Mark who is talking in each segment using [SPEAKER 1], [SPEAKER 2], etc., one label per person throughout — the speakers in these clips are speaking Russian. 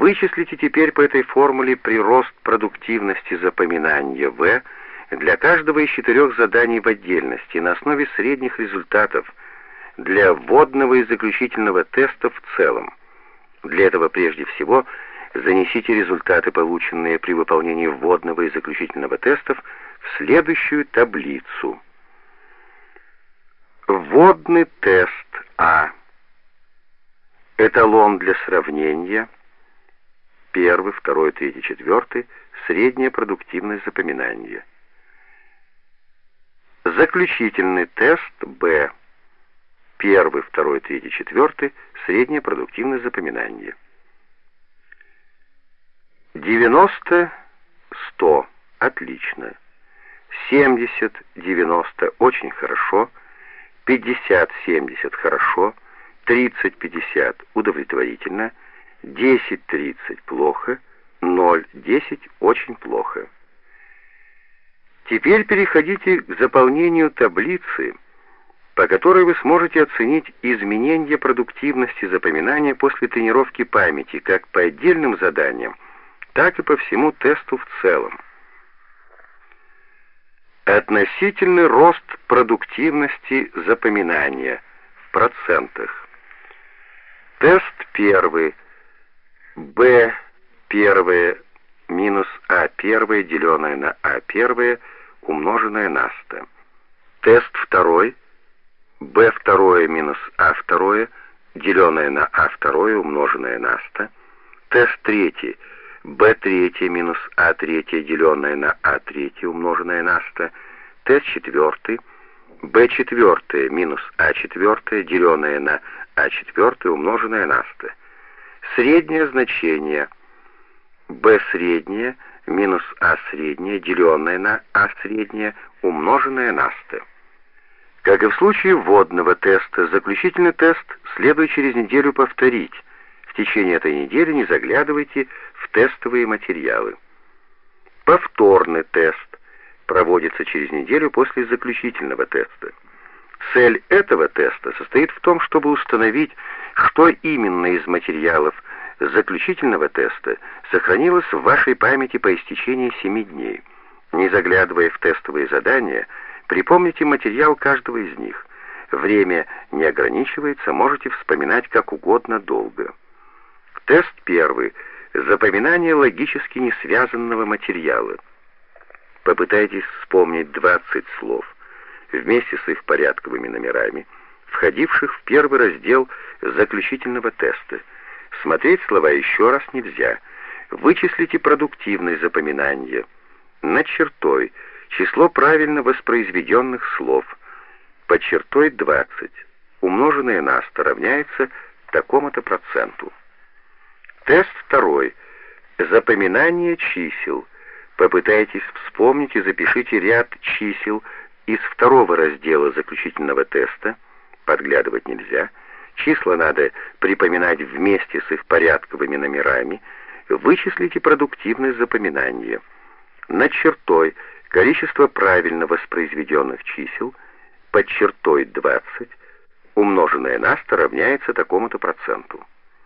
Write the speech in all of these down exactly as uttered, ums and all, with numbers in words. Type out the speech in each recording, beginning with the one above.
[SPEAKER 1] Вычислите теперь по этой формуле прирост продуктивности запоминания В для каждого из четырех заданий в отдельности на основе средних результатов для вводного и заключительного тестов в целом. Для этого прежде всего занесите результаты, полученные при выполнении вводного и заключительного тестов, в следующую таблицу. Вводный тест А. Эталон для сравнения. Первый, второй, третий, четвертый. Среднее продуктивное запоминание. Заключительный тест Б. Первый, второй, третий, четвертый. Среднее продуктивное запоминание. девяносто сто. Отлично. семьдесят девяносто. Очень хорошо. пятьдесят семьдесят. Хорошо. тридцать пятьдесят. Удовлетворительно. десять тридцать. Плохо. ноль десять. Очень плохо. Теперь переходите к заполнению таблицы, по которой вы сможете оценить изменения продуктивности запоминания после тренировки памяти как по отдельным заданиям, так и по всему тесту в целом. Относительный рост продуктивности запоминания в процентах. Тест первый. Б первое минус А первое, деленное на А первое, умноженное на сто. Тест второй. Б второе минус А второе, деленное на А второе, умноженное на сто. Тест третий. Б третье минус А третье, деленное на А третье, умноженное на сто. Тест четвертый. Б четвертое минус А четвертое, деленное на А четвертое, умноженное на сто. Среднее значение. Б среднее минус А среднее, деленное на А среднее, умноженное на сто. Как и в случае вводного теста, заключительный тест следует через неделю повторить. В течение этой недели не заглядывайте в тестовые материалы. Повторный тест проводится через неделю после заключительного теста. Цель этого теста состоит в том, чтобы установить, что именно из материалов заключительного теста сохранилось в вашей памяти по истечении семи дней. Не заглядывая в тестовые задания, припомните материал каждого из них. Время не ограничивается, можете вспоминать как угодно долго. Тест первый. Запоминание логически несвязанного материала. Попытайтесь вспомнить двадцать слов вместе с их порядковыми номерами, входивших в первый раздел заключительного теста. Смотреть слова еще раз нельзя. Вычислите продуктивность запоминания. Над чертой число правильно воспроизведенных слов. Под чертой двадцать. Умноженное на сто равняется такому-то проценту. Тест второй. Запоминание чисел. Попытайтесь вспомнить и запишите ряд чисел из второго раздела заключительного теста. Подглядывать нельзя. Числа надо припоминать вместе с их порядковыми номерами. Вычислите продуктивность запоминания. Над чертой количество правильно воспроизведенных чисел. Под чертой двадцать. Умноженное на сто равняется такому-то проценту.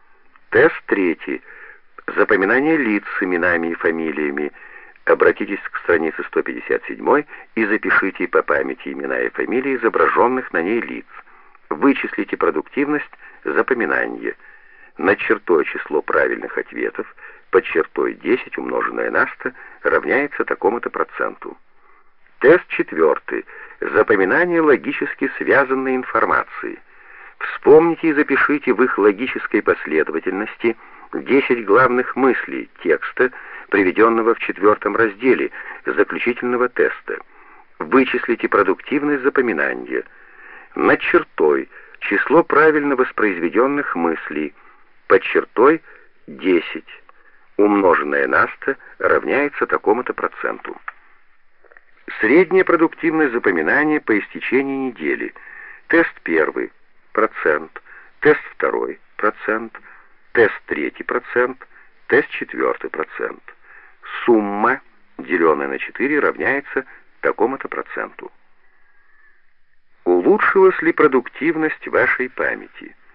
[SPEAKER 1] Тест третий. Запоминание лиц с именами и фамилиями. Обратитесь к странице сто пятьдесят семь и запишите по памяти имена и фамилии изображенных на ней лиц. Вычислите продуктивность запоминания. Над чертой число правильных ответов, под чертой десять умноженное на сто равняется такому-то проценту. Тест четвертый. Запоминание логически связанной информации. Вспомните и запишите в их логической последовательности десять главных мыслей текста, приведенного в четвертом разделе заключительного теста. Вычислите продуктивность запоминания. Над чертой число правильно воспроизведенных мыслей, под чертой десять, умноженное на сто равняется такому-то проценту. Среднее продуктивное запоминание по истечении недели. Тест первый – процент, тест второй – процент, тест третий – процент, тест четвертый – процент. Сумма, деленная на четыре, равняется такому-то проценту. Улучшилась ли продуктивность вашей памяти?